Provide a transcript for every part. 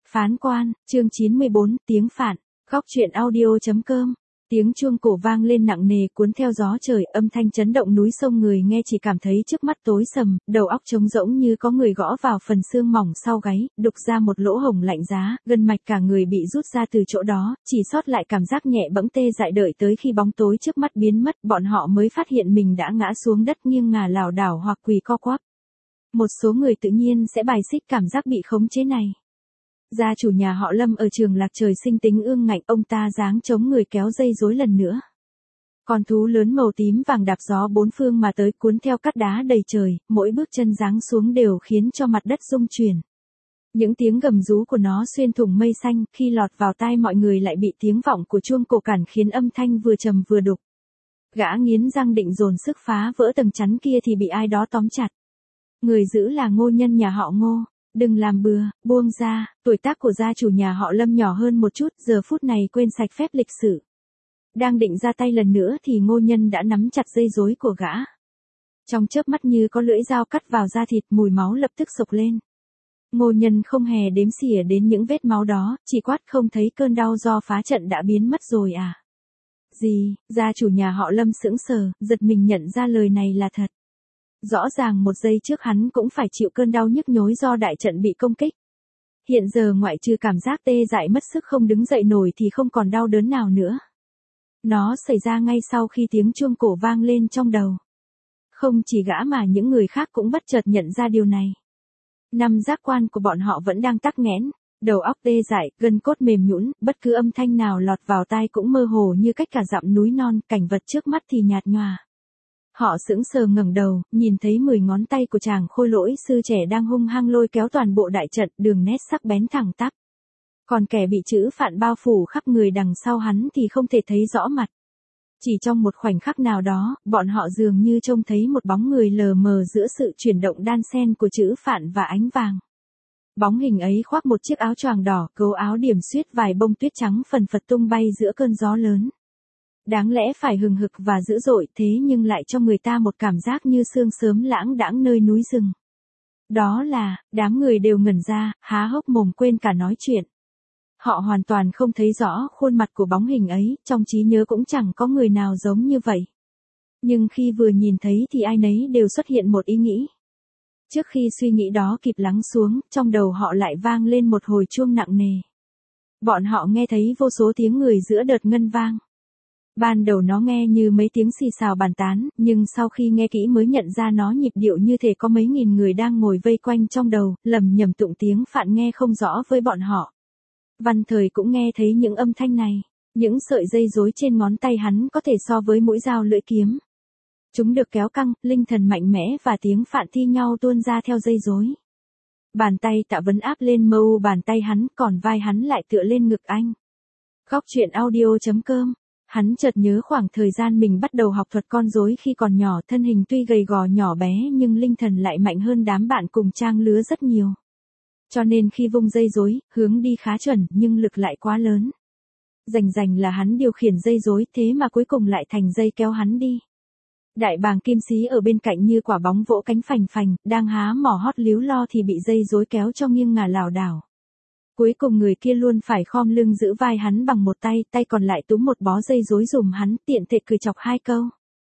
Phán quan, chương 94, tiếng phạn, góc truyện audio.com. Tiếng chuông cổ vang lên nặng nề cuốn theo gió trời, âm thanh chấn động núi sông, người nghe chỉ cảm thấy trước mắt tối sầm, đầu óc trống rỗng như có người gõ vào phần xương mỏng sau gáy, đục ra một lỗ hổng lạnh giá, gân mạch cả người bị rút ra từ chỗ đó, chỉ sót lại cảm giác nhẹ bẫng tê dại, đợi tới khi bóng tối trước mắt biến mất, bọn họ mới phát hiện mình đã ngã xuống đất nghiêng ngả lảo đảo hoặc quỳ co quắp. Một số người tự nhiên sẽ bài xích cảm giác bị khống chế này. Gia chủ nhà họ Lâm ở Trường Lạc trời sinh tính ương ngạnh, ông ta giáng chống người kéo dây rối lần nữa. Con thú lớn màu tím vàng đạp gió bốn phương mà tới, cuốn theo cát đá đầy trời, mỗi bước chân giáng xuống đều khiến cho mặt đất rung chuyển. Những tiếng gầm rú của nó xuyên thủng mây xanh, khi lọt vào tai mọi người lại bị tiếng vọng của chuông cổ cản khiến âm thanh vừa trầm vừa đục. Gã nghiến răng định dồn sức phá vỡ tầng chắn kia thì bị ai đó tóm chặt. Người giữ là Ngô Nhân nhà họ Ngô. Đừng làm bừa, buông ra. Tuổi tác của gia chủ nhà họ Lâm nhỏ hơn một chút, giờ phút này quên sạch phép lịch sự. Đang định ra tay lần nữa thì Ngô Nhân đã nắm chặt dây rối của gã. Trong chớp mắt như có lưỡi dao cắt vào da thịt, mùi máu lập tức sộc lên. Ngô Nhân không hề đếm xỉa đến những vết máu đó, chỉ quát: không thấy cơn đau do phá trận đã biến mất rồi à? Gì? Gia chủ nhà họ Lâm sững sờ, giật mình nhận ra lời này là thật. Rõ ràng một giây trước hắn cũng phải chịu cơn đau nhức nhối do đại trận bị công kích. Hiện giờ ngoại trừ cảm giác tê dại mất sức không đứng dậy nổi thì không còn đau đớn nào nữa. Nó xảy ra ngay sau khi tiếng chuông cổ vang lên trong đầu. Không chỉ gã mà những người khác cũng bất chợt nhận ra điều này. Năm giác quan của bọn họ vẫn đang tắc nghẽn, đầu óc tê dại, gân cốt mềm nhũn, bất cứ âm thanh nào lọt vào tai cũng mơ hồ như cách cả dặm núi non, cảnh vật trước mắt thì nhạt nhòa. Họ sững sờ ngẩng đầu, nhìn thấy 10 ngón tay của chàng khôi lỗi sư trẻ đang hung hăng lôi kéo toàn bộ đại trận, đường nét sắc bén thẳng tắp. Còn kẻ bị chữ phạn bao phủ khắp người đằng sau hắn thì không thể thấy rõ mặt. Chỉ trong một khoảnh khắc nào đó, bọn họ dường như trông thấy một bóng người lờ mờ giữa sự chuyển động đan xen của chữ phạn và ánh vàng. Bóng hình ấy khoác một chiếc áo choàng đỏ, cấu áo điểm xuyết vài bông tuyết trắng phần phật tung bay giữa cơn gió lớn. Đáng lẽ phải hừng hực và dữ dội thế nhưng lại cho người ta một cảm giác như sương sớm lãng đãng nơi núi rừng. Đó là, đám người đều ngẩn ra, há hốc mồm quên cả nói chuyện. Họ hoàn toàn không thấy rõ khuôn mặt của bóng hình ấy, trong trí nhớ cũng chẳng có người nào giống như vậy. Nhưng khi vừa nhìn thấy thì ai nấy đều xuất hiện một ý nghĩ. Trước khi suy nghĩ đó kịp lắng xuống, trong đầu họ lại vang lên một hồi chuông nặng nề. Bọn họ nghe thấy vô số tiếng người giữa đợt ngân vang. Ban đầu nó nghe như mấy tiếng xì xào bàn tán, nhưng sau khi nghe kỹ mới nhận ra nó nhịp điệu như thể có mấy nghìn người đang ngồi vây quanh trong đầu, lầm nhầm tụng tiếng phạn nghe không rõ với bọn họ. Văn Thời cũng nghe thấy những âm thanh này, những sợi dây rối trên ngón tay hắn có thể so với mũi dao lưỡi kiếm. Chúng được kéo căng, linh thần mạnh mẽ và tiếng phạn thi nhau tuôn ra theo dây rối. Bàn tay Tạ Vấn áp lên mơ u bàn tay hắn, còn vai hắn lại tựa lên ngực anh. Góc truyện audio.com. Hắn chợt nhớ khoảng thời gian mình bắt đầu học thuật con rối khi còn nhỏ, thân hình tuy gầy gò nhỏ bé nhưng linh thần lại mạnh hơn đám bạn cùng trang lứa rất nhiều. Cho nên khi vung dây rối, hướng đi khá chuẩn nhưng lực lại quá lớn. Rành là hắn điều khiển dây rối thế mà cuối cùng lại thành dây kéo hắn đi. Đại bàng Kim Xí ở bên cạnh như quả bóng vỗ cánh phành phành, đang há mỏ hót líu lo thì bị dây rối kéo cho nghiêng ngả lảo đảo. Cuối cùng người kia luôn phải khom lưng giữ vai hắn bằng một tay, tay còn lại túm một bó dây rối dùm hắn, tiện thể cười chọc hai câu.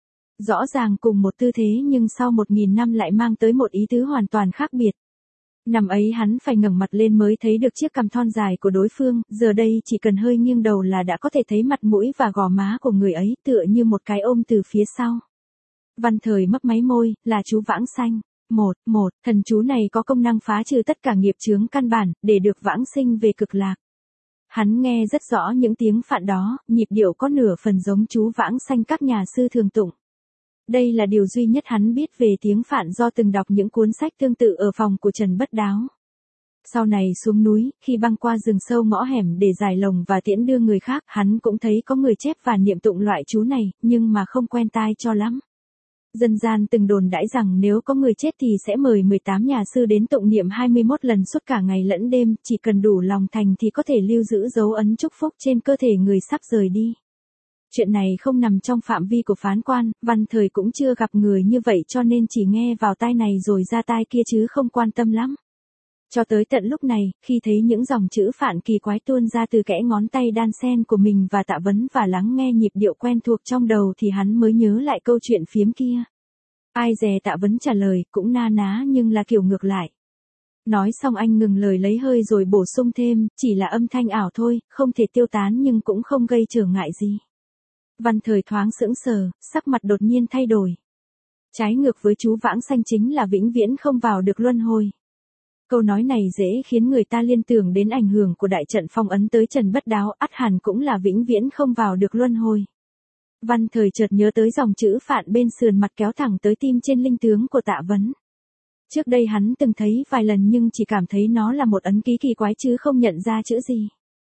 Rõ ràng cùng một tư thế nhưng sau 1000 năm lại mang tới một ý tứ hoàn toàn khác biệt. Năm ấy hắn phải ngẩng mặt lên mới thấy được chiếc cằm thon dài của đối phương, giờ đây chỉ cần hơi nghiêng đầu là đã có thể thấy mặt mũi và gò má của người ấy, tựa như một cái ôm từ phía sau. Văn Thời mấp máy môi, là chú Vãng Sanh. Thần chú này có công năng phá trừ tất cả nghiệp chướng căn bản, để được vãng sinh về cực lạc. Hắn nghe rất rõ những tiếng phạn đó, nhịp điệu có nửa phần giống chú Vãng Sanh các nhà sư thường tụng. Đây là điều duy nhất hắn biết về tiếng phạn do từng đọc những cuốn sách tương tự ở phòng của Trần Bất Đáo. Sau này xuống núi, khi băng qua rừng sâu ngõ hẻm để giải lồng và tiễn đưa người khác, hắn cũng thấy có người chép và niệm tụng loại chú này, nhưng mà không quen tai cho lắm. Dân gian từng đồn đãi rằng nếu có người chết thì sẽ mời 18 nhà sư đến tụng niệm 21 lần suốt cả ngày lẫn đêm, chỉ cần đủ lòng thành thì có thể lưu giữ dấu ấn chúc phúc trên cơ thể người sắp rời đi. Chuyện này không nằm trong phạm vi của phán quan, Văn Thời cũng chưa gặp người như vậy cho nên chỉ nghe vào tai này rồi ra tai kia chứ không quan tâm lắm. Cho tới tận lúc này, khi thấy những dòng chữ phạn kỳ quái tuôn ra từ kẽ ngón tay đan sen của mình và Tạ Vấn và lắng nghe nhịp điệu quen thuộc trong đầu thì hắn mới nhớ lại câu chuyện phiếm kia. Ai dè Tạ Vấn trả lời, cũng na ná nhưng là kiểu ngược lại. Nói xong anh ngừng lời lấy hơi rồi bổ sung thêm, chỉ là âm thanh ảo thôi, không thể tiêu tán nhưng cũng không gây trở ngại gì. Văn Thời thoáng sững sờ, sắc mặt đột nhiên thay đổi. Trái ngược với chú Vãng Sanh chính là vĩnh viễn không vào được luân hồi. Câu nói này dễ khiến người ta liên tưởng đến ảnh hưởng của đại trận phong ấn tới Trần Bất Đáo, ắt hẳn cũng là vĩnh viễn không vào được luân hồi. Văn Thời chợt nhớ tới dòng chữ phạn bên sườn mặt kéo thẳng tới tim trên linh tướng của Tạ Vấn. Trước đây hắn từng thấy vài lần nhưng chỉ cảm thấy nó là một ấn ký kỳ quái chứ không nhận ra chữ gì.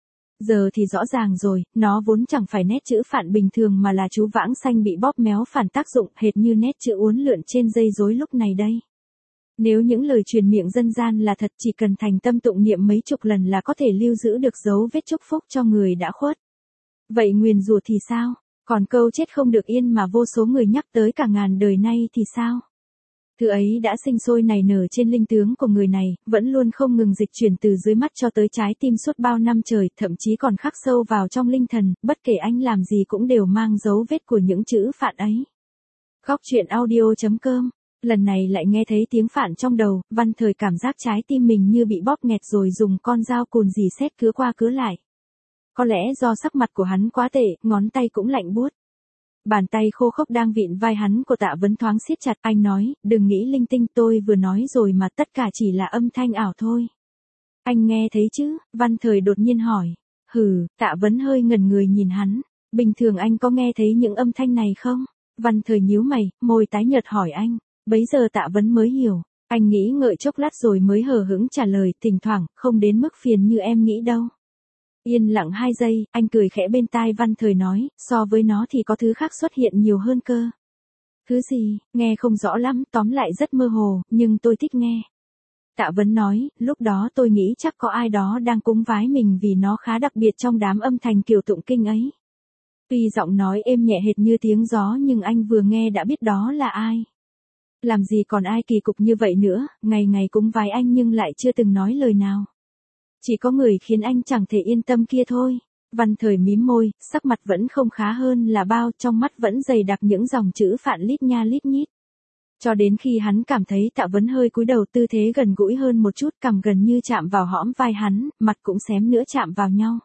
Giờ thì rõ ràng rồi, nó vốn chẳng phải nét chữ phạn bình thường mà là chú Vãng Sanh bị bóp méo phản tác dụng hệt như nét chữ uốn lượn trên dây rối lúc này đây. Nếu những lời truyền miệng dân gian là thật, chỉ cần thành tâm tụng niệm mấy chục lần là có thể lưu giữ được dấu vết chúc phúc cho người đã khuất. Vậy nguyền rủa thì sao? Còn câu chết không được yên mà vô số người nhắc tới cả ngàn đời nay thì sao? Thứ ấy đã sinh sôi nảy nở trên linh tướng của người này, vẫn luôn không ngừng dịch chuyển từ dưới mắt cho tới trái tim suốt bao năm trời, thậm chí còn khắc sâu vào trong linh thần, bất kể anh làm gì cũng đều mang dấu vết của những chữ phạn ấy. Góc truyện audio.com. Lần này lại nghe thấy tiếng phạn trong đầu, Văn Thời cảm giác trái tim mình như bị bóp nghẹt rồi dùng con dao cùn dì xét cứa qua cứa lại. Có lẽ do sắc mặt của hắn quá tệ, ngón tay cũng lạnh buốt. Bàn tay khô khốc đang vịn vai hắn của Tạ Vấn thoáng siết chặt, anh nói, đừng nghĩ linh tinh, tôi vừa nói rồi mà, tất cả chỉ là âm thanh ảo thôi. Anh nghe thấy chứ? Văn Thời đột nhiên hỏi. Hừ, Tạ Vấn hơi ngẩn người nhìn hắn. Bình thường anh có nghe thấy những âm thanh này không? Văn Thời nhíu mày, môi tái nhợt hỏi anh. Bấy giờ Tạ Vấn mới hiểu. Anh nghĩ ngợi chốc lát rồi mới hờ hững trả lời, thỉnh thoảng, không đến mức phiền như em nghĩ đâu. Yên lặng 2 giây, anh cười khẽ bên tai Văn Thời nói, so với nó thì có thứ khác xuất hiện nhiều hơn cơ. Thứ gì? Nghe không rõ lắm, tóm lại rất mơ hồ, nhưng tôi thích nghe. Tạ Vấn nói, lúc đó tôi nghĩ chắc có ai đó đang cúng vái mình vì nó khá đặc biệt trong đám âm thanh kiểu tụng kinh ấy. Tuy giọng nói êm nhẹ hệt như tiếng gió nhưng anh vừa nghe đã biết đó là ai. Làm gì còn ai kỳ cục như vậy nữa, ngày ngày cúng vái anh nhưng lại chưa từng nói lời nào. Chỉ có người khiến anh chẳng thể yên tâm kia thôi. Văn Thời mím môi, sắc mặt vẫn không khá hơn là bao, trong mắt vẫn dày đặc những dòng chữ phạn lít nha lít nhít. Cho đến khi hắn cảm thấy Tạ Vấn hơi cúi đầu, tư thế gần gũi hơn một chút, cằm gần như chạm vào hõm vai hắn, mặt cũng xém nữa chạm vào nhau.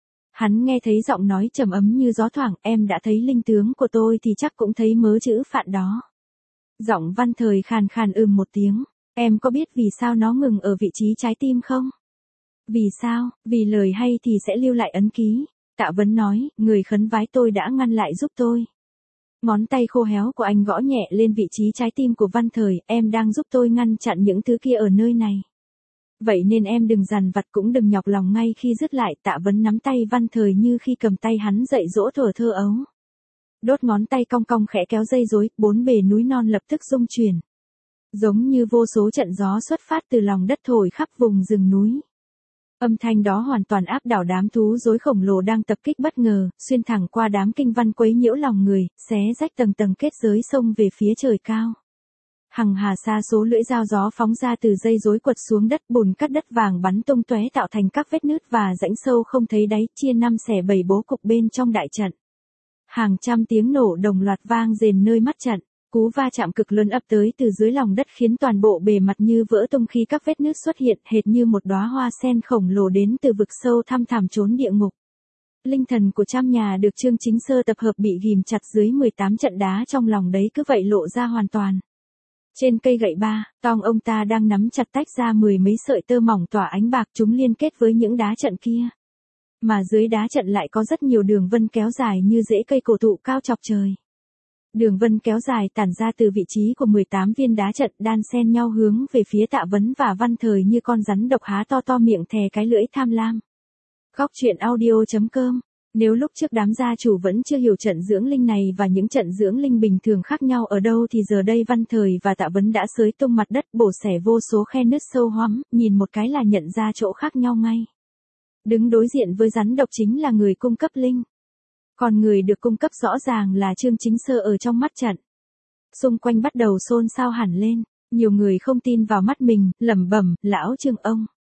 Hắn nghe thấy giọng nói trầm ấm như gió thoảng, em đã thấy linh tướng của tôi thì chắc cũng thấy mớ chữ phạn đó. Giọng Văn Thời khàn khàn một tiếng, em có biết vì sao nó ngừng ở vị trí trái tim không? Vì sao? Vì lời hay thì sẽ lưu lại ấn ký. Tạ Vấn nói, người khấn vái tôi đã ngăn lại giúp tôi. Ngón tay khô héo của anh gõ nhẹ lên vị trí trái tim của Văn Thời, em đang giúp tôi ngăn chặn những thứ kia ở nơi này. Vậy nên em đừng dằn vặt cũng đừng nhọc lòng. Ngay khi dứt lại, Tạ Vấn nắm tay Văn Thời như khi cầm tay hắn dạy dỗ thuở thơ ấu. Đốt ngón tay cong cong khẽ kéo dây rối, bốn bề núi non lập tức rung chuyển. Giống như vô số trận gió xuất phát từ lòng đất thổi khắp vùng rừng núi. Âm thanh đó hoàn toàn áp đảo đám thú rối khổng lồ đang tập kích bất ngờ, xuyên thẳng qua đám kinh văn quấy nhiễu lòng người, xé rách tầng tầng kết giới sông về phía trời cao. Hằng hà sa số lưỡi dao gió phóng ra từ dây rối quật xuống đất, bùn cắt đất vàng bắn tung tóe tạo thành các vết nứt và rãnh sâu không thấy đáy, chia 5 xẻ 7 bố cục bên trong đại trận. Hàng trăm tiếng nổ đồng loạt vang rền nơi mắt trận. Cú va chạm cực lớn ập tới từ dưới lòng đất khiến toàn bộ bề mặt như vỡ tung khi các vết nứt xuất hiện, hệt như một đóa hoa sen khổng lồ đến từ vực sâu thăm thẳm chốn địa ngục. Linh thần của trăm nhà được Trương Chính Sơ tập hợp bị ghìm chặt dưới 18 trận đá trong lòng đấy cứ vậy lộ ra hoàn toàn. Trên cây gậy ba, tong ông ta đang nắm chặt tách ra 10 mấy sợi tơ mỏng tỏa ánh bạc, chúng liên kết với những đá trận kia. Mà dưới đá trận lại có rất nhiều đường vân kéo dài như rễ cây cổ thụ cao chọc trời. Đường vân kéo dài tản ra từ vị trí của 18 viên đá trận đan xen nhau hướng về phía Tạ Vấn và Văn Thời như con rắn độc há to to miệng thè cái lưỡi tham lam. Góc truyện audio.com. Nếu lúc trước đám gia chủ vẫn chưa hiểu trận dưỡng linh này và những trận dưỡng linh bình thường khác nhau ở đâu thì giờ đây Văn Thời và Tạ Vấn đã xới tung mặt đất, bổ xẻ vô số khe nứt sâu hoắm, nhìn một cái là nhận ra chỗ khác nhau ngay. Đứng đối diện với rắn độc chính là người cung cấp linh. Còn người được cung cấp rõ ràng là Trương Chính Sơ ở trong mắt trận. Xung quanh bắt đầu xôn xao hẳn lên, nhiều người không tin vào mắt mình, lẩm bẩm, lão Trương ông.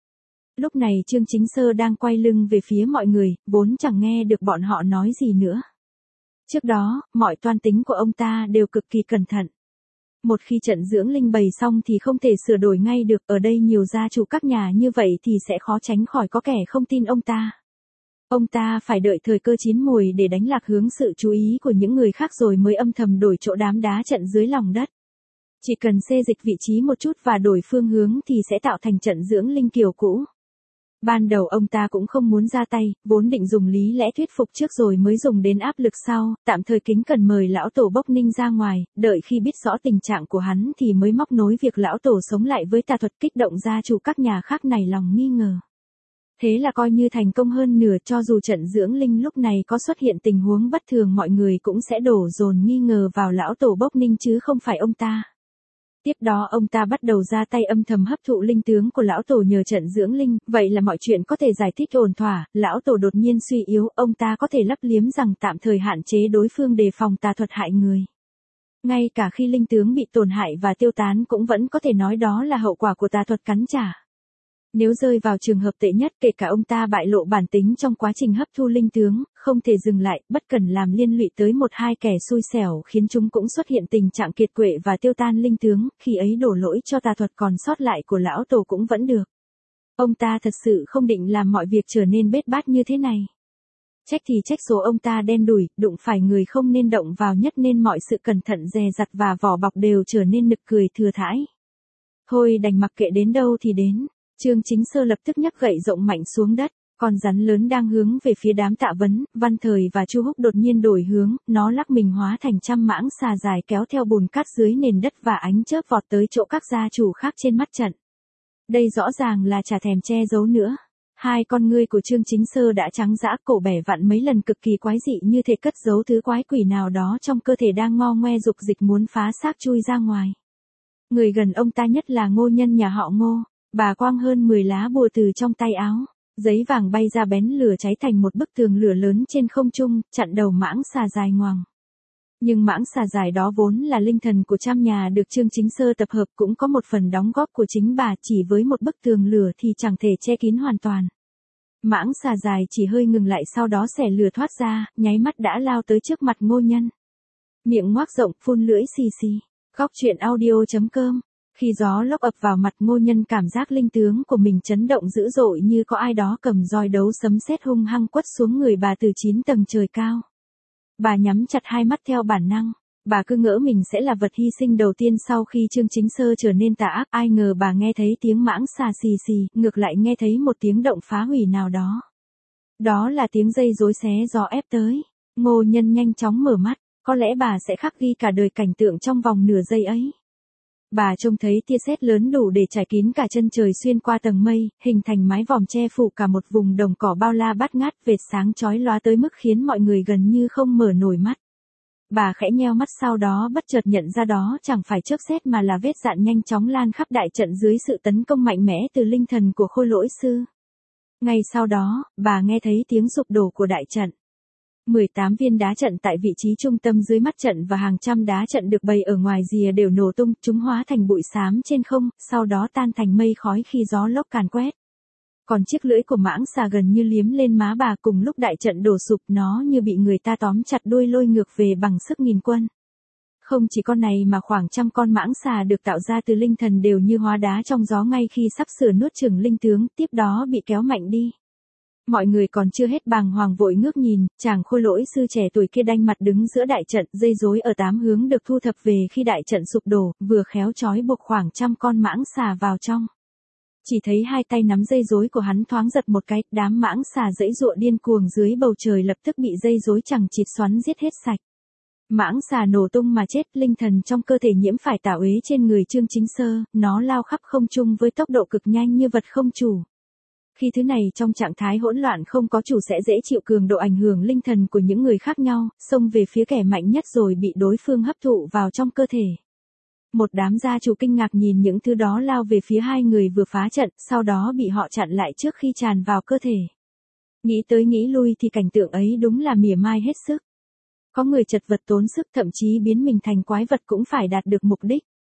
Lúc này Trương Chính Sơ đang quay lưng về phía mọi người, vốn chẳng nghe được bọn họ nói gì nữa. Trước đó, mọi toan tính của ông ta đều cực kỳ cẩn thận. Một khi trận dưỡng linh bày xong thì không thể sửa đổi ngay được, ở đây nhiều gia chủ các nhà như vậy thì sẽ khó tránh khỏi có kẻ không tin ông ta. Ông ta phải đợi thời cơ chín mùi để đánh lạc hướng sự chú ý của những người khác rồi mới âm thầm đổi chỗ đám đá trận dưới lòng đất. Chỉ cần xê dịch vị trí một chút và đổi phương hướng thì sẽ tạo thành trận dưỡng linh kiểu cũ. Ban đầu ông ta cũng không muốn ra tay, vốn định dùng lý lẽ thuyết phục trước rồi mới dùng đến áp lực sau, tạm thời kính cần mời lão tổ Bốc Ninh ra ngoài, đợi khi biết rõ tình trạng của hắn thì mới móc nối việc lão tổ sống lại với tà thuật kích động gia chủ các nhà khác này lòng nghi ngờ. Thế là coi như thành công hơn nửa, cho dù trận dưỡng linh lúc này có xuất hiện tình huống bất thường mọi người cũng sẽ đổ dồn nghi ngờ vào lão tổ Bốc Ninh chứ không phải ông ta. Tiếp đó ông ta bắt đầu ra tay âm thầm hấp thụ linh tướng của lão tổ nhờ trận dưỡng linh, vậy là mọi chuyện có thể giải thích ổn thỏa, lão tổ đột nhiên suy yếu, ông ta có thể lấp liếm rằng tạm thời hạn chế đối phương đề phòng tà thuật hại người. Ngay cả khi linh tướng bị tổn hại và tiêu tán cũng vẫn có thể nói đó là hậu quả của tà thuật cắn trả. Nếu rơi vào trường hợp tệ nhất, kể cả ông ta bại lộ bản tính trong quá trình hấp thu linh tướng, không thể dừng lại, bất cần làm liên lụy tới một hai kẻ xui xẻo khiến chúng cũng xuất hiện tình trạng kiệt quệ và tiêu tan linh tướng, khi ấy đổ lỗi cho tà thuật còn sót lại của lão tổ cũng vẫn được. Ông ta thật sự không định làm mọi việc trở nên bết bát như thế này. Trách thì trách số ông ta đen đủi, đụng phải người không nên động vào nhất nên mọi sự cẩn thận dè dặt và vỏ bọc đều trở nên nực cười thừa thãi. Thôi đành mặc kệ đến đâu thì đến. Trương Chính Sơ lập tức nhấc gậy rộng mạnh xuống đất, con rắn lớn đang hướng về phía đám Tạ Vấn, Văn Thời và Chu Húc đột nhiên đổi hướng, nó lắc mình hóa thành trăm mãng xà dài kéo theo bùn cát dưới nền đất và ánh chớp vọt tới chỗ các gia chủ khác trên mắt trận. Đây rõ ràng là chả thèm che giấu nữa. Hai con ngươi của Trương Chính Sơ đã trắng dã, cổ bẻ vặn mấy lần cực kỳ quái dị như thể cất giấu thứ quái quỷ nào đó trong cơ thể đang ngo ngoe dục dịch muốn phá xác chui ra ngoài. Người gần ông ta nhất là Ngô Nhân nhà họ Ngô. Bà quang hơn 10 lá bùa từ trong tay áo, giấy vàng bay ra bén lửa cháy thành một bức tường lửa lớn trên không trung, chặn đầu mãng xà dài ngoằng. Nhưng mãng xà dài đó vốn là linh thần của trăm nhà được Trương Chính Sơ tập hợp, cũng có một phần đóng góp của chính bà, chỉ với một bức tường lửa thì chẳng thể che kín hoàn toàn. Mãng xà dài chỉ hơi ngừng lại sau đó xẻ lửa thoát ra, nháy mắt đã lao tới trước mặt Ngô Nhân. Miệng ngoác rộng, phun lưỡi xì xì. Góc truyện audio.com. Khi gió lốc ập vào mặt Ngô Nhân cảm giác linh tướng của mình chấn động dữ dội như có ai đó cầm roi đấu sấm sét hung hăng quất xuống người bà từ 9 tầng trời cao. Bà nhắm chặt hai mắt theo bản năng, bà cứ ngỡ mình sẽ là vật hy sinh đầu tiên sau khi Trương Chính Sơ trở nên tà ác, ai ngờ bà nghe thấy tiếng mãng xà xì xì, ngược lại nghe thấy một tiếng động phá hủy nào đó. Đó là tiếng dây rối xé gió ép tới. Ngô Nhân nhanh chóng mở mắt, có lẽ bà sẽ khắc ghi cả đời cảnh tượng trong vòng nửa giây ấy. Bà trông thấy tia sét lớn đủ để trải kín cả chân trời xuyên qua tầng mây, hình thành mái vòm che phủ cả một vùng đồng cỏ bao la bát ngát, vệt sáng chói lóa tới mức khiến mọi người gần như không mở nổi mắt. Bà khẽ nheo mắt sau đó bất chợt nhận ra đó chẳng phải chớp sét mà là vết dạn nhanh chóng lan khắp đại trận dưới sự tấn công mạnh mẽ từ linh thần của Khôi Lỗi Sư. Ngay sau đó, bà nghe thấy tiếng sụp đổ của đại trận. 18 viên đá trận tại vị trí trung tâm dưới mắt trận và hàng trăm đá trận được bày ở ngoài rìa đều nổ tung, chúng hóa thành bụi xám trên không, sau đó tan thành mây khói khi gió lốc càn quét. Còn chiếc lưỡi của mãng xà gần như liếm lên má bà, cùng lúc đại trận đổ sụp, nó như bị người ta tóm chặt đuôi lôi ngược về bằng sức nghìn quân. Không chỉ con này mà khoảng trăm con mãng xà được tạo ra từ linh thần đều như hóa đá trong gió ngay khi sắp sửa nuốt chửng linh tướng, tiếp đó bị kéo mạnh đi. Mọi người còn chưa hết bàng hoàng vội ngước nhìn, chàng Khôi Lỗi Sư trẻ tuổi kia đanh mặt đứng giữa đại trận, dây rối ở 8 hướng được thu thập về khi đại trận sụp đổ, vừa khéo trói buộc khoảng trăm con mãng xà vào trong. Chỉ thấy hai tay nắm dây rối của hắn thoáng giật một cái, đám mãng xà giãy giụa điên cuồng dưới bầu trời lập tức bị dây rối chằng chịt xoắn giết hết sạch. Mãng xà nổ tung mà chết, linh thần trong cơ thể nhiễm phải tà uế trên người Trương Chính Sơ, nó lao khắp không trung với tốc độ cực nhanh như vật không chủ. Khi thứ này trong trạng thái hỗn loạn không có chủ sẽ dễ chịu cường độ ảnh hưởng linh thần của những người khác nhau, xông về phía kẻ mạnh nhất rồi bị đối phương hấp thụ vào trong cơ thể. Một đám gia chủ kinh ngạc nhìn những thứ đó lao về phía hai người vừa phá trận, sau đó bị họ chặn lại trước khi tràn vào cơ thể. Nghĩ tới nghĩ lui thì cảnh tượng ấy đúng là mỉa mai hết sức. Có người chật vật tốn sức, thậm chí biến mình thành quái vật cũng phải đạt được mục đích.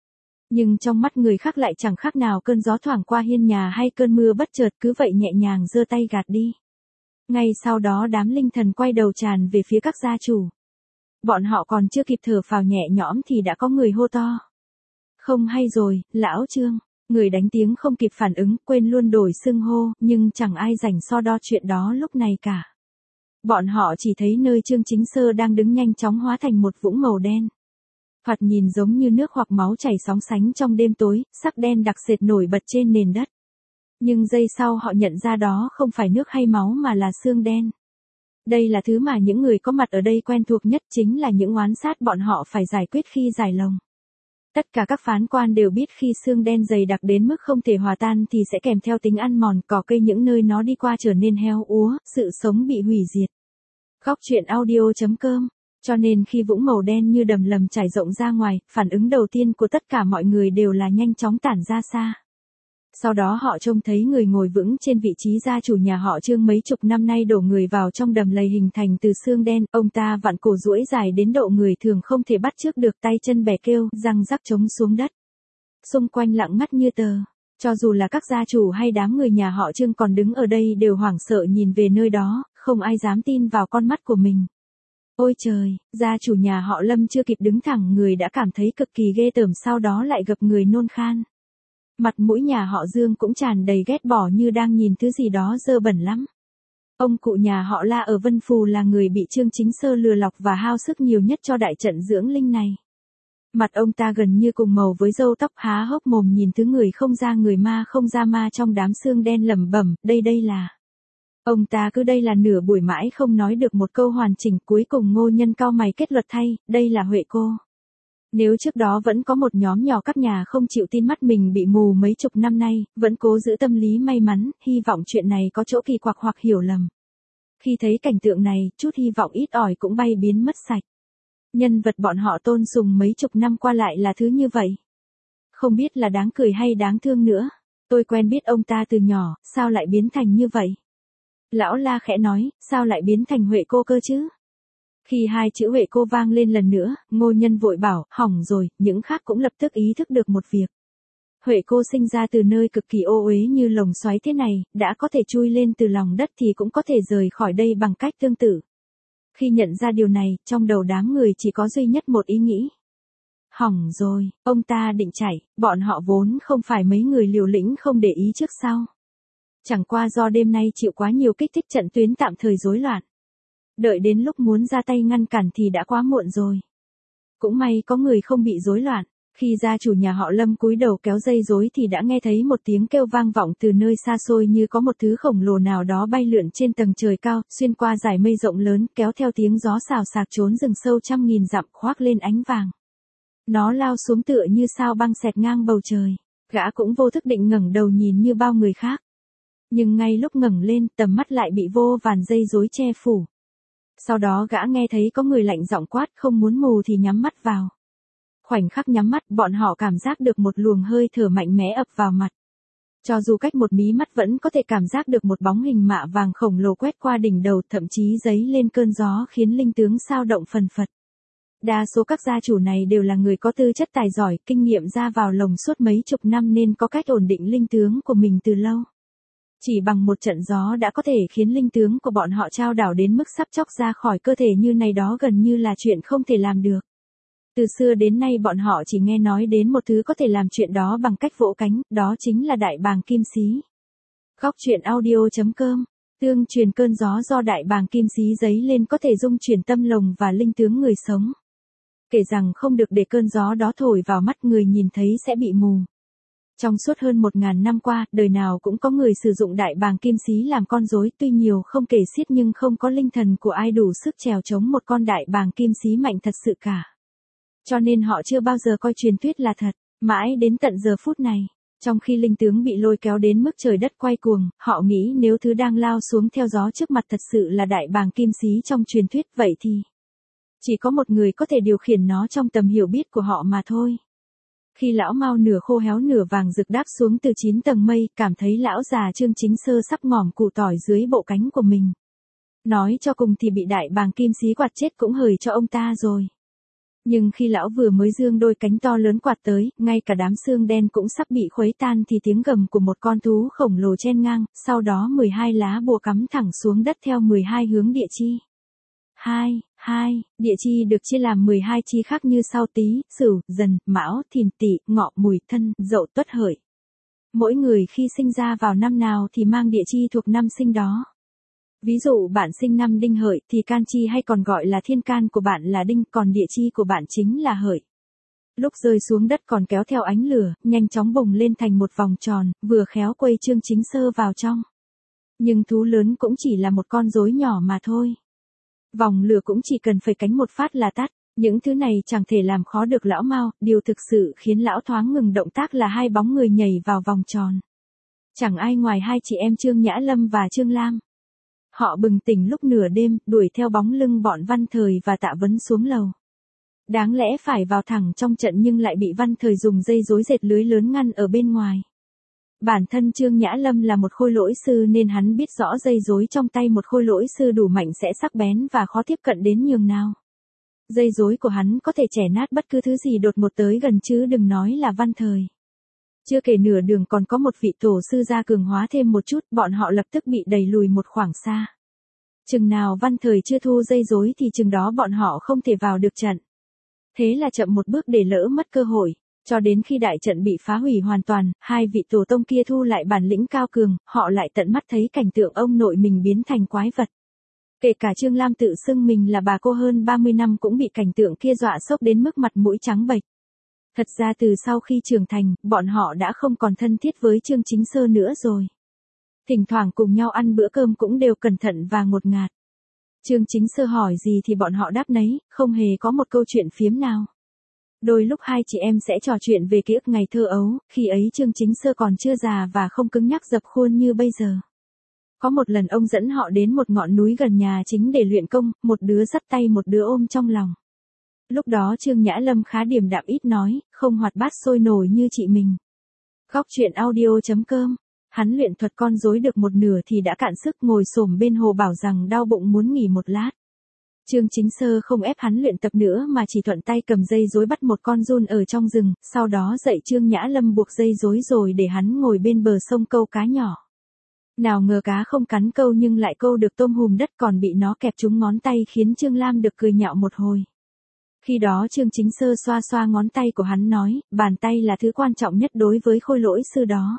Nhưng trong mắt người khác lại chẳng khác nào cơn gió thoảng qua hiên nhà hay cơn mưa bất chợt, cứ vậy nhẹ nhàng giơ tay gạt đi. Ngay sau đó đám linh thần quay đầu tràn về phía các gia chủ. Bọn họ còn chưa kịp thở phào nhẹ nhõm thì đã có người hô to. Không hay rồi, lão Trương. Người đánh tiếng không kịp phản ứng, quên luôn đổi xưng hô, nhưng chẳng ai rảnh so đo chuyện đó lúc này cả. Bọn họ chỉ thấy nơi Trương Chính Sơ đang đứng nhanh chóng hóa thành một vũng màu đen. Thoạt nhìn giống như nước hoặc máu chảy sóng sánh trong đêm tối, sắc đen đặc sệt nổi bật trên nền đất. Nhưng giây sau họ nhận ra đó không phải nước hay máu mà là xương đen. Đây là thứ mà những người có mặt ở đây quen thuộc nhất, chính là những oán sát bọn họ phải giải quyết khi giải lồng. Tất cả các phán quan đều biết khi xương đen dày đặc đến mức không thể hòa tan thì sẽ kèm theo tính ăn mòn, cỏ cây những nơi nó đi qua trở nên héo úa, sự sống bị hủy diệt. Góc truyện audio.com. Cho nên khi vũng màu đen như đầm lầy trải rộng ra ngoài, phản ứng đầu tiên của tất cả mọi người đều là nhanh chóng tản ra xa. Sau đó họ trông thấy người ngồi vững trên vị trí gia chủ nhà họ Trương mấy chục năm nay đổ người vào trong đầm lầy hình thành từ xương đen, ông ta vặn cổ duỗi dài đến độ người thường không thể bắt chước được, tay chân bẻ kêu, răng rắc trống xuống đất. Xung quanh lặng ngắt như tờ, cho dù là các gia chủ hay đám người nhà họ Trương còn đứng ở đây đều hoảng sợ nhìn về nơi đó, không ai dám tin vào con mắt của mình. Ôi trời, gia chủ nhà họ Lâm chưa kịp đứng thẳng người đã cảm thấy cực kỳ ghê tởm, sau đó lại gập người nôn khan. Mặt mũi nhà họ Dương cũng tràn đầy ghét bỏ như đang nhìn thứ gì đó dơ bẩn lắm. Ông cụ nhà họ La ở Vân Phù là người bị Trương Chính Sơ lừa lọc và hao sức nhiều nhất cho đại trận dưỡng linh này. Mặt ông ta gần như cùng màu với râu tóc, há hốc mồm nhìn thứ người không ra người ma không ra ma trong đám xương đen, lẩm bẩm, đây là. Ông ta cứ đây là nửa buổi mãi không nói được một câu hoàn chỉnh, cuối cùng Ngô Nhân cau mày kết luận thay, đây là Huệ cô. Nếu trước đó vẫn có một nhóm nhỏ các nhà không chịu tin mắt mình bị mù mấy chục năm nay, vẫn cố giữ tâm lý may mắn, hy vọng chuyện này có chỗ kỳ quặc hoặc hiểu lầm. Khi thấy cảnh tượng này, chút hy vọng ít ỏi cũng bay biến mất sạch. Nhân vật bọn họ tôn sùng mấy chục năm qua lại là thứ như vậy. Không biết là đáng cười hay đáng thương nữa. Tôi quen biết ông ta từ nhỏ, sao lại biến thành như vậy? Lão La khẽ nói, sao lại biến thành Huệ cô cơ chứ? Khi hai chữ Huệ cô vang lên lần nữa, Ngô Nhân vội bảo, hỏng rồi, những khác cũng lập tức ý thức được một việc. Huệ cô sinh ra từ nơi cực kỳ ô uế như lồng xoáy thế này, đã có thể chui lên từ lòng đất thì cũng có thể rời khỏi đây bằng cách tương tự. Khi nhận ra điều này, trong đầu đám người chỉ có duy nhất một ý nghĩ. Hỏng rồi, ông ta định chạy, bọn họ vốn không phải mấy người liều lĩnh không để ý trước sau. Chẳng qua do đêm nay chịu quá nhiều kích thích, trận tuyến tạm thời rối loạn. Đợi đến lúc muốn ra tay ngăn cản thì đã quá muộn rồi. Cũng may có người không bị rối loạn. Khi gia chủ nhà họ Lâm cúi đầu kéo dây rối thì đã nghe thấy một tiếng kêu vang vọng từ nơi xa xôi, như có một thứ khổng lồ nào đó bay lượn trên tầng trời cao, xuyên qua dải mây rộng lớn, kéo theo tiếng gió xào xạc trốn rừng sâu trăm nghìn dặm, khoác lên ánh vàng. Nó lao xuống tựa như sao băng xẹt ngang bầu trời. Gã cũng vô thức định ngẩng đầu nhìn như bao người khác. Nhưng ngay lúc ngẩng lên, tầm mắt lại bị vô vàn dây rối che phủ. Sau đó gã nghe thấy có người lạnh giọng quát, không muốn mù thì nhắm mắt vào. Khoảnh khắc nhắm mắt, bọn họ cảm giác được một luồng hơi thở mạnh mẽ ập vào mặt. Cho dù cách một mí mắt vẫn có thể cảm giác được một bóng hình mạ vàng khổng lồ quét qua đỉnh đầu, thậm chí dấy lên cơn gió khiến linh tướng sao động phần phật. Đa số các gia chủ này đều là người có tư chất tài giỏi, kinh nghiệm ra vào lồng suốt mấy chục năm nên có cách ổn định linh tướng của mình từ lâu. Chỉ bằng một trận gió đã có thể khiến linh tướng của bọn họ chao đảo đến mức sắp chóc ra khỏi cơ thể như này, đó gần như là chuyện không thể làm được. Từ xưa đến nay bọn họ chỉ nghe nói đến một thứ có thể làm chuyện đó bằng cách vỗ cánh, đó chính là đại bàng kim xí. Góc truyện audio.com. Tương truyền cơn gió do đại bàng kim xí giấy lên có thể dung chuyển tâm lồng và linh tướng người sống. Kể rằng không được để cơn gió đó thổi vào mắt người nhìn thấy sẽ bị mù. Trong suốt hơn 1000 năm qua, đời nào cũng có người sử dụng đại bàng kim xí làm con rối, tuy nhiều không kể xiết nhưng không có linh thần của ai đủ sức trèo chống một con đại bàng kim xí mạnh thật sự cả. Cho nên họ chưa bao giờ coi truyền thuyết là thật, mãi đến tận giờ phút này, trong khi linh tướng bị lôi kéo đến mức trời đất quay cuồng, họ nghĩ nếu thứ đang lao xuống theo gió trước mặt thật sự là đại bàng kim xí trong truyền thuyết, vậy thì chỉ có một người có thể điều khiển nó trong tầm hiểu biết của họ mà thôi. Khi lão Mao nửa khô héo nửa vàng rực đáp xuống từ 9 tầng mây, cảm thấy lão già Trương Chính Sơ sắp ngỏm củ tỏi dưới bộ cánh của mình. Nói cho cùng thì bị đại bàng kim xí quạt chết cũng hời cho ông ta rồi. Nhưng khi lão vừa mới giương đôi cánh to lớn quạt tới, ngay cả đám xương đen cũng sắp bị khuấy tan thì tiếng gầm của một con thú khổng lồ chen ngang, sau đó 12 lá bùa cắm thẳng xuống đất theo 12 hướng địa chi. Địa chi được chia làm 12 chi khác như sau: Tý, Sửu, Dần, Mão, Thìn, Tỵ, Ngọ, Mùi, Thân, Dậu, Tuất, Hợi. Mỗi người khi sinh ra vào năm nào thì mang địa chi thuộc năm sinh đó. Ví dụ bạn sinh năm Đinh Hợi thì can chi hay còn gọi là thiên can của bạn là Đinh, còn địa chi của bạn chính là Hợi. Lúc rơi xuống đất còn kéo theo ánh lửa, nhanh chóng bùng lên thành một vòng tròn, vừa khéo quây Trương Chính Sơ vào trong. Nhưng thú lớn cũng chỉ là một con rối nhỏ mà thôi. Vòng lửa cũng chỉ cần phải cánh một phát là tắt. Những thứ này chẳng thể làm khó được lão Mao, điều thực sự khiến lão thoáng ngừng động tác là hai bóng người nhảy vào vòng tròn. Chẳng ai ngoài hai chị em Trương Nhã Lâm và Trương Lam. Họ bừng tỉnh lúc nửa đêm, đuổi theo bóng lưng bọn Văn Thời và Tạ Vấn xuống lầu. Đáng lẽ phải vào thẳng trong trận nhưng lại bị Văn Thời dùng dây rối dệt lưới lớn ngăn ở bên ngoài. Bản thân Trương Nhã Lâm là một khôi lỗi sư nên hắn biết rõ dây rối trong tay một khôi lỗi sư đủ mạnh sẽ sắc bén và khó tiếp cận đến nhường nào. Dây rối của hắn có thể chẻ nát bất cứ thứ gì đột ngột tới gần chứ đừng nói là Văn Thời. Chưa kể nửa đường còn có một vị tổ sư gia cường hóa thêm một chút, bọn họ lập tức bị đẩy lùi một khoảng xa. Chừng nào Văn Thời chưa thu dây rối thì chừng đó bọn họ không thể vào được trận. Thế là chậm một bước để lỡ mất cơ hội, cho đến khi đại trận bị phá hủy hoàn toàn, hai vị tổ tông kia thu lại bản lĩnh cao cường, họ lại tận mắt thấy cảnh tượng ông nội mình biến thành quái vật. Kể cả Trương Lam tự xưng mình là bà cô hơn 30 năm cũng bị cảnh tượng kia dọa sốc đến mức mặt mũi trắng bệch. Thật ra từ sau khi trưởng thành, bọn họ đã không còn thân thiết với Trương Chính Sơ nữa rồi. Thỉnh thoảng cùng nhau ăn bữa cơm cũng đều cẩn thận và ngột ngạt. Trương Chính Sơ hỏi gì thì bọn họ đáp nấy, không hề có một câu chuyện phiếm nào. Đôi lúc hai chị em sẽ trò chuyện về ký ức ngày thơ ấu, khi ấy Trương Chính Sơ còn chưa già và không cứng nhắc dập khuôn như bây giờ. Có một lần ông dẫn họ đến một ngọn núi gần nhà chính để luyện công, một đứa dắt tay một đứa ôm trong lòng. Lúc đó Trương Nhã Lâm khá điềm đạm ít nói, không hoạt bát sôi nổi như chị mình. Góc truyện audio.com. Hắn luyện thuật con rối được một nửa thì đã cạn sức ngồi xổm bên hồ bảo rằng đau bụng muốn nghỉ một lát. Trương Chính Sơ không ép hắn luyện tập nữa mà chỉ thuận tay cầm dây rối bắt một con giun ở trong rừng, sau đó dạy Trương Nhã Lâm buộc dây rối rồi để hắn ngồi bên bờ sông câu cá nhỏ. Nào ngờ cá không cắn câu nhưng lại câu được tôm hùm đất còn bị nó kẹp trúng ngón tay khiến Trương Lam được cười nhạo một hồi. Khi đó Trương Chính Sơ xoa xoa ngón tay của hắn nói, bàn tay là thứ quan trọng nhất đối với khôi lỗi sư đó.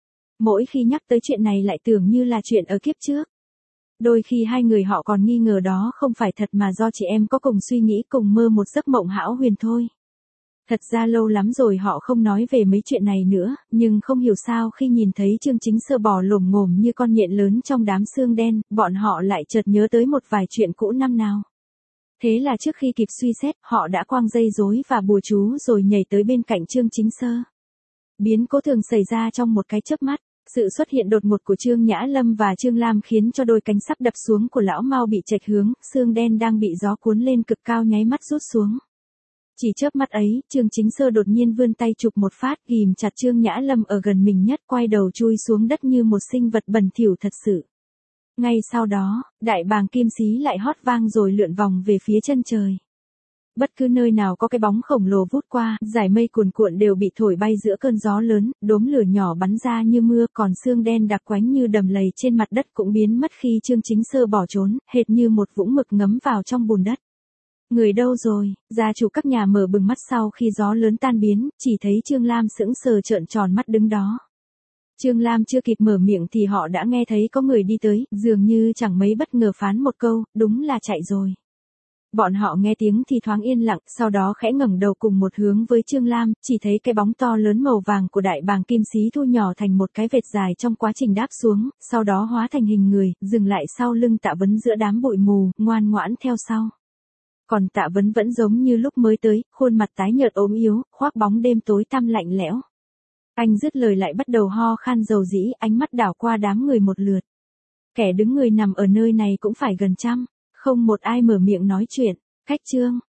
Mỗi khi nhắc tới chuyện này lại tưởng như là chuyện ở kiếp trước. Đôi khi hai người họ còn nghi ngờ đó không phải thật mà do chị em có cùng suy nghĩ cùng mơ một giấc mộng hão huyền thôi. Thật ra lâu lắm rồi họ không nói về mấy chuyện này nữa, nhưng không hiểu sao khi nhìn thấy Trương Chính Sơ bò lồm ngồm như con nhện lớn trong đám xương đen, bọn họ lại chợt nhớ tới một vài chuyện cũ năm nào. Thế là trước khi kịp suy xét, họ đã quăng dây rối và bùa chú rồi nhảy tới bên cạnh Trương Chính Sơ. Biến cố thường xảy ra trong một cái chớp mắt. Sự xuất hiện đột ngột của Trương Nhã Lâm và Trương Lam khiến cho đôi cánh sắp đập xuống của lão Mao bị chệch hướng, xương đen đang bị gió cuốn lên cực cao nháy mắt rút xuống. Chỉ chớp mắt ấy, Trương Chính Sơ đột nhiên vươn tay chụp một phát, ghìm chặt Trương Nhã Lâm ở gần mình nhất, quay đầu chui xuống đất như một sinh vật bẩn thỉu thật sự. Ngay sau đó, đại bàng kim xí lại hót vang rồi lượn vòng về phía chân trời. Bất cứ nơi nào có cái bóng khổng lồ vút qua, dải mây cuồn cuộn đều bị thổi bay giữa cơn gió lớn, đốm lửa nhỏ bắn ra như mưa, còn xương đen đặc quánh như đầm lầy trên mặt đất cũng biến mất khi Trương Chính Sơ bỏ trốn, hệt như một vũng mực ngấm vào trong bùn đất. Người đâu rồi? Gia chủ các nhà mở bừng mắt sau khi gió lớn tan biến, chỉ thấy Trương Lam sững sờ trợn tròn mắt đứng đó. Trương Lam chưa kịp mở miệng thì họ đã nghe thấy có người đi tới, dường như chẳng mấy bất ngờ phán một câu, đúng là chạy rồi. Bọn họ nghe tiếng thì thoáng yên lặng, sau đó khẽ ngẩng đầu cùng một hướng với Trương Lam, chỉ thấy cái bóng to lớn màu vàng của đại bàng kim xí thu nhỏ thành một cái vệt dài trong quá trình đáp xuống, sau đó hóa thành hình người, dừng lại sau lưng Tạ Vấn giữa đám bụi mù, ngoan ngoãn theo sau. Còn Tạ Vấn vẫn giống như lúc mới tới, khuôn mặt tái nhợt ốm yếu, khoác bóng đêm tối tăm lạnh lẽo. Anh dứt lời lại bắt đầu ho khan dầu dĩ, ánh mắt đảo qua đám người một lượt. Kẻ đứng người nằm ở nơi này cũng phải gần trăm. Không một ai mở miệng nói chuyện. Cách chương.